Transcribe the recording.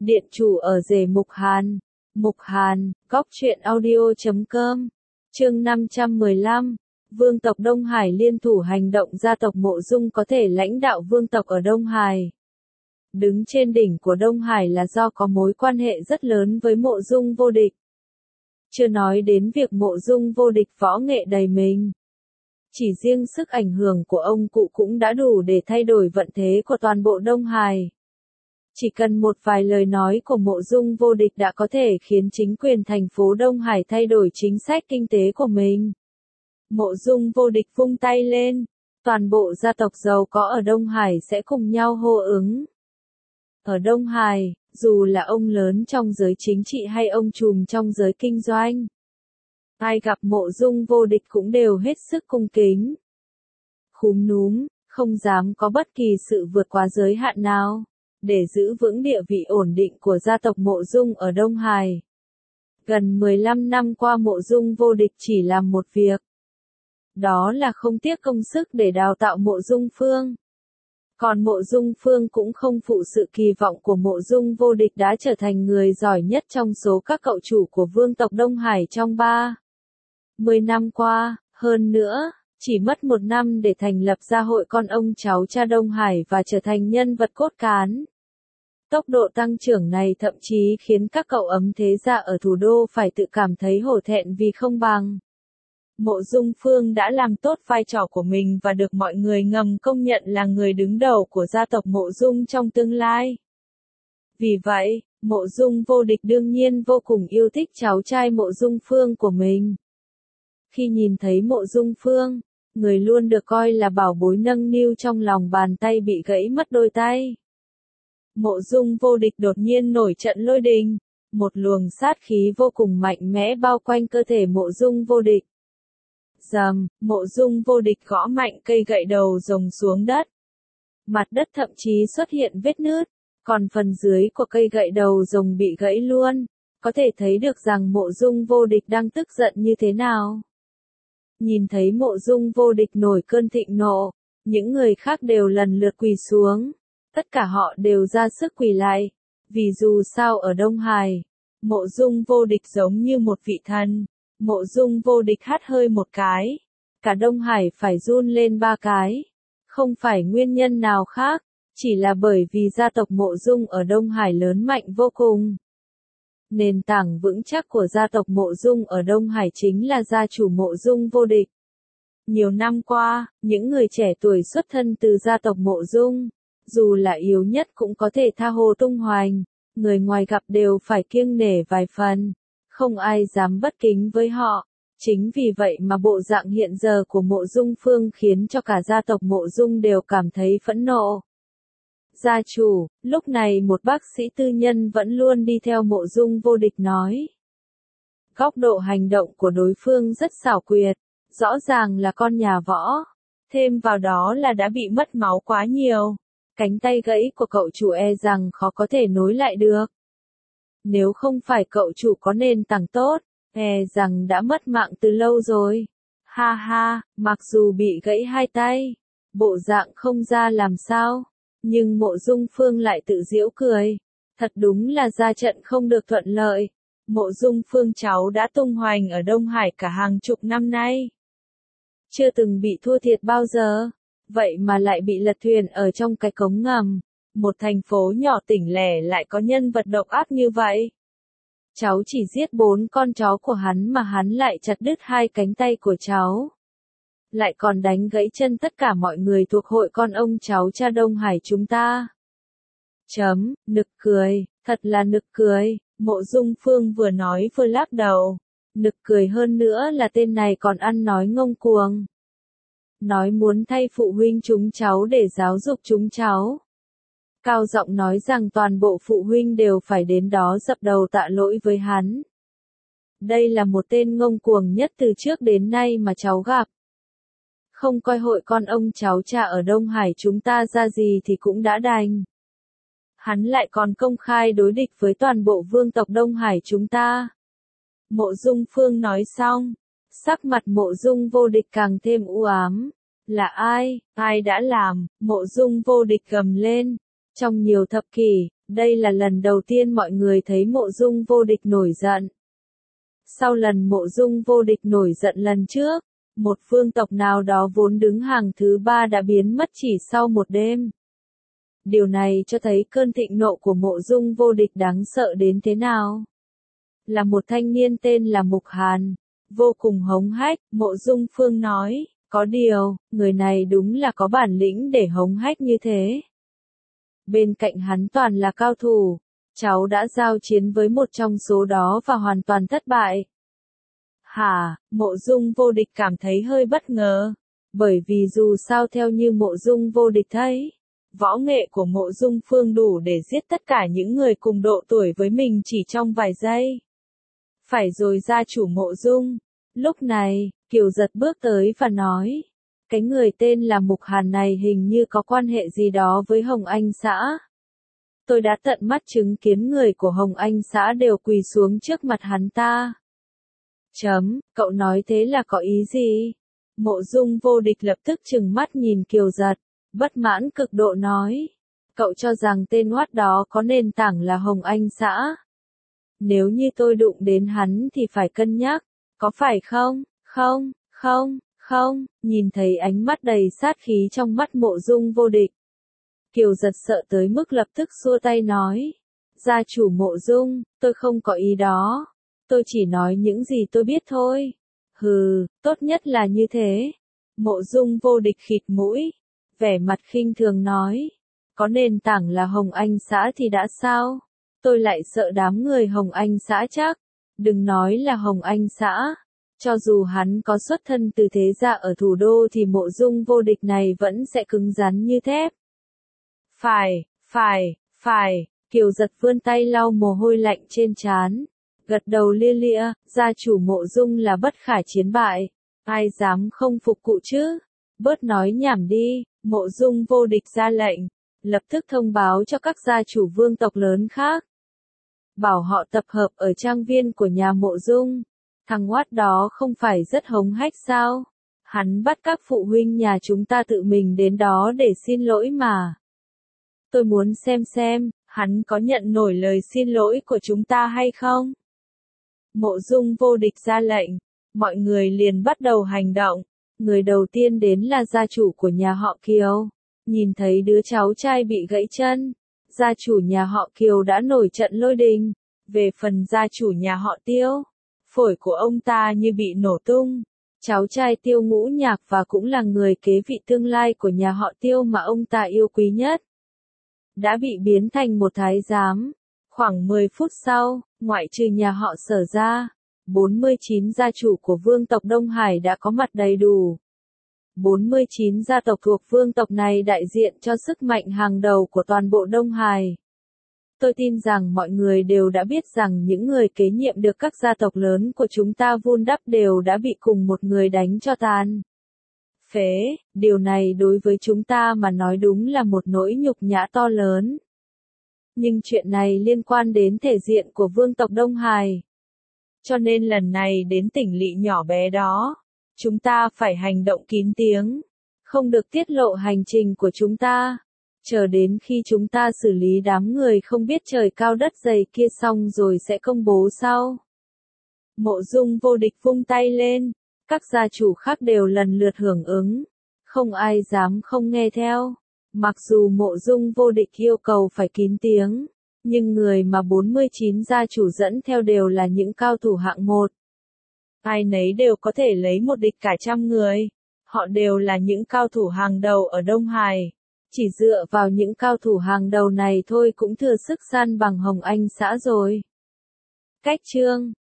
Điện chủ ở rể Mục Hàn. Mục Hàn, góc truyện audio.com. Chương 515. Vương tộc Đông Hải liên thủ hành động, gia tộc Mộ Dung có thể lãnh đạo vương tộc ở Đông Hải. Đứng trên đỉnh của Đông Hải là do có mối quan hệ rất lớn với Mộ Dung vô địch. Chưa nói đến việc Mộ Dung vô địch võ nghệ đầy mình. Chỉ riêng sức ảnh hưởng của ông cụ cũng đã đủ để thay đổi vận thế của toàn bộ Đông Hải. Chỉ cần một vài lời nói của Mộ Dung vô địch đã có thể khiến chính quyền thành phố Đông Hải thay đổi chính sách kinh tế của mình. Mộ Dung vô địch vung tay lên, toàn bộ gia tộc giàu có ở Đông Hải sẽ cùng nhau hô ứng. Ở Đông Hải, dù là ông lớn trong giới chính trị hay ông trùm trong giới kinh doanh, ai gặp Mộ Dung vô địch cũng đều hết sức cung kính. Khúm núm, không dám có bất kỳ sự vượt quá giới hạn nào, để giữ vững địa vị ổn định của gia tộc Mộ Dung ở Đông Hải. Gần 15 năm qua Mộ Dung vô địch chỉ làm một việc. Đó là không tiếc công sức để đào tạo Mộ Dung Phương. Còn Mộ Dung Phương cũng không phụ sự kỳ vọng của Mộ Dung vô địch, đã trở thành người giỏi nhất trong số các cậu chủ của vương tộc Đông Hải trong 10 năm qua. Hơn nữa, chỉ mất 1 năm để thành lập ra hội con ông cháu cha Đông Hải và trở thành nhân vật cốt cán. Tốc độ tăng trưởng này thậm chí khiến các cậu ấm thế gia ở thủ đô phải tự cảm thấy hổ thẹn vì không bằng. Mộ Dung Phương đã làm tốt vai trò của mình và được mọi người ngầm công nhận là người đứng đầu của gia tộc Mộ Dung trong tương lai. Vì vậy, Mộ Dung vô địch đương nhiên vô cùng yêu thích cháu trai Mộ Dung Phương của mình. Khi nhìn thấy Mộ Dung Phương, người luôn được coi là bảo bối nâng niu trong lòng bàn tay bị gãy mất đôi tay. Mộ Dung vô địch đột nhiên nổi trận lôi đình, một luồng sát khí vô cùng mạnh mẽ bao quanh cơ thể Mộ Dung vô địch. Rầm, Mộ Dung vô địch gõ mạnh cây gậy đầu rồng xuống đất. Mặt đất thậm chí xuất hiện vết nứt, còn phần dưới của cây gậy đầu rồng bị gãy luôn, có thể thấy được rằng Mộ Dung vô địch đang tức giận như thế nào. Nhìn thấy Mộ Dung vô địch nổi cơn thịnh nộ, những người khác đều lần lượt quỳ xuống. Tất cả họ đều ra sức quỳ lại, vì dù sao ở Đông Hải, Mộ Dung vô địch giống như một vị thần. Mộ Dung vô địch hắt hơi một cái, cả Đông Hải phải run lên 3 cái. Không phải nguyên nhân nào khác, chỉ là bởi vì gia tộc Mộ Dung ở Đông Hải lớn mạnh vô cùng. Nền tảng vững chắc của gia tộc Mộ Dung ở Đông Hải chính là gia chủ Mộ Dung vô địch. Nhiều năm qua, những người trẻ tuổi xuất thân từ gia tộc Mộ Dung, dù là yếu nhất cũng có thể tha hồ tung hoành, người ngoài gặp đều phải kiêng nể vài phần, không ai dám bất kính với họ. Chính vì vậy mà bộ dạng hiện giờ của Mộ Dung Phương khiến cho cả gia tộc Mộ Dung đều cảm thấy phẫn nộ. Gia chủ, lúc này một bác sĩ tư nhân vẫn luôn đi theo Mộ Dung vô địch nói. Góc độ hành động của đối phương rất xảo quyệt, rõ ràng là con nhà võ, thêm vào đó là đã bị mất máu quá nhiều. Cánh tay gãy của cậu chủ e rằng khó có thể nối lại được. Nếu không phải cậu chủ có nền tảng tốt, e rằng đã mất mạng từ lâu rồi. Ha ha, mặc dù bị gãy 2 tay, bộ dạng không ra làm sao, nhưng Mộ Dung Phương lại tự giễu cười. Thật đúng là ra trận không được thuận lợi. Mộ Dung Phương cháu đã tung hoành ở Đông Hải cả hàng chục năm nay. Chưa từng bị thua thiệt bao giờ. Vậy mà lại bị lật thuyền ở trong cái cống ngầm. Một thành phố nhỏ tỉnh lẻ lại có nhân vật độc ác như vậy. Cháu chỉ giết 4 con chó của hắn mà hắn lại chặt đứt 2 cánh tay của cháu. Lại còn đánh gãy chân tất cả mọi người thuộc hội con ông cháu cha Đông Hải chúng ta. Nực cười, thật là nực cười. Mộ Dung Phương vừa nói vừa lắc đầu. Nực cười hơn nữa là tên này còn ăn nói ngông cuồng. Nói muốn thay phụ huynh chúng cháu để giáo dục chúng cháu. Cao giọng nói rằng toàn bộ phụ huynh đều phải đến đó dập đầu tạ lỗi với hắn. Đây là một tên ngông cuồng nhất từ trước đến nay mà cháu gặp. Không coi hội con ông cháu cha ở Đông Hải chúng ta ra gì thì cũng đã đành. Hắn lại còn công khai đối địch với toàn bộ vương tộc Đông Hải chúng ta. Mộ Dung Phương nói xong, sắc mặt Mộ Dung vô địch càng thêm u ám. Là ai? Ai đã làm? Mộ Dung vô địch gầm lên. Trong nhiều thập kỷ, Đây là lần đầu tiên mọi người thấy Mộ Dung Vô Địch nổi giận. Sau lần Mộ Dung Vô Địch nổi giận lần trước, một vương tộc nào đó vốn đứng hàng thứ 3 đã biến mất chỉ sau một đêm. Điều này cho thấy cơn thịnh nộ của Mộ Dung Vô Địch đáng sợ đến thế nào. Là một thanh niên tên là Mục Hàn, vô cùng hống hách, Mộ Dung Phương nói, có điều, người này đúng là có bản lĩnh để hống hách như thế. Bên cạnh hắn toàn là cao thủ, cháu đã giao chiến với một trong số đó và hoàn toàn thất bại. Hả, Mộ Dung Vô Địch cảm thấy hơi bất ngờ, bởi vì dù sao theo như Mộ Dung Vô Địch thấy, võ nghệ của Mộ Dung Phương đủ để giết tất cả những người cùng độ tuổi với mình chỉ trong vài giây. Phải rồi gia chủ Mộ Dung. Lúc này, Kiều Giật bước tới và nói, cái người tên là Mục Hàn này hình như có quan hệ gì đó với Hồng Anh xã. Tôi đã tận mắt chứng kiến người của Hồng Anh xã đều quỳ xuống trước mặt hắn ta. Cậu nói thế là có ý gì? Mộ Dung Vô Địch lập tức trừng mắt nhìn Kiều Giật, bất mãn cực độ nói. Cậu cho rằng tên oát đó có nền tảng là Hồng Anh xã. Nếu như tôi đụng đến hắn thì phải cân nhắc, có phải không? Không, nhìn thấy ánh mắt đầy sát khí trong mắt Mộ Dung Vô Địch. Kiều Giật sợ tới mức lập tức xua tay nói. Gia chủ Mộ Dung, tôi không có ý đó. Tôi chỉ nói những gì tôi biết thôi. Hừ, tốt nhất là như thế. Mộ Dung Vô Địch khịt mũi, vẻ mặt khinh thường nói. Có nền tảng là Hồng Anh xã thì đã sao? Tôi lại sợ đám người Hồng Anh xã chắc. Đừng nói là Hồng Anh xã. Cho dù hắn có xuất thân từ thế gia ở thủ đô thì Mộ Dung Vô Địch này vẫn sẽ cứng rắn như thép. Phải, Kiều Giật vươn tay lau mồ hôi lạnh trên trán, gật đầu lia lịa, gia chủ Mộ Dung là bất khả chiến bại, ai dám không phục cụ chứ? Bớt nói nhảm đi, Mộ Dung Vô Địch ra lệnh, lập tức thông báo cho các gia chủ vương tộc lớn khác. Bảo họ tập hợp ở trang viên của nhà Mộ Dung. Thằng oát đó không phải rất hống hách sao? Hắn bắt các phụ huynh nhà chúng ta tự mình đến đó để xin lỗi mà. Tôi muốn xem, hắn có nhận nổi lời xin lỗi của chúng ta hay không? Mộ Dung Vô Địch ra lệnh, mọi người liền bắt đầu hành động. Người đầu tiên đến là gia chủ của nhà họ Kiều. Nhìn thấy đứa cháu trai bị gãy chân, gia chủ nhà họ Kiều đã nổi trận lôi đình. Về phần gia chủ nhà họ Tiêu, phổi của ông ta như bị nổ tung. Cháu trai Tiêu Ngũ Nhạc và cũng là người kế vị tương lai của nhà họ Tiêu mà ông ta yêu quý nhất, đã bị biến thành một thái giám. Khoảng 10 phút sau, ngoại trừ nhà họ Sở ra, 49 gia chủ của vương tộc Đông Hải đã có mặt đầy đủ. 49 gia tộc thuộc vương tộc này đại diện cho sức mạnh hàng đầu của toàn bộ Đông Hải. Tôi tin rằng mọi người đều đã biết rằng những người kế nhiệm được các gia tộc lớn của chúng ta vun đắp đều đã bị cùng một người đánh cho tàn phế. Điều này đối với chúng ta mà nói đúng là một nỗi nhục nhã to lớn. Nhưng chuyện này liên quan đến thể diện của vương tộc Đông Hải. Cho nên lần này đến tỉnh lỵ nhỏ bé đó, chúng ta phải hành động kín tiếng, không được tiết lộ hành trình của chúng ta. Chờ đến khi chúng ta xử lý đám người không biết trời cao đất dày kia xong rồi sẽ công bố sau. Mộ Dung Vô Địch vung tay lên, các gia chủ khác đều lần lượt hưởng ứng, không ai dám không nghe theo. Mặc dù Mộ Dung Vô Địch yêu cầu phải kín tiếng, nhưng người mà 49 gia chủ dẫn theo đều là những cao thủ hạng 1. Ai nấy đều có thể lấy một địch cả trăm người. Họ đều là những cao thủ hàng đầu ở Đông Hải. Chỉ dựa vào những cao thủ hàng đầu này thôi cũng thừa sức san bằng Hồng Anh xã rồi. Cách chương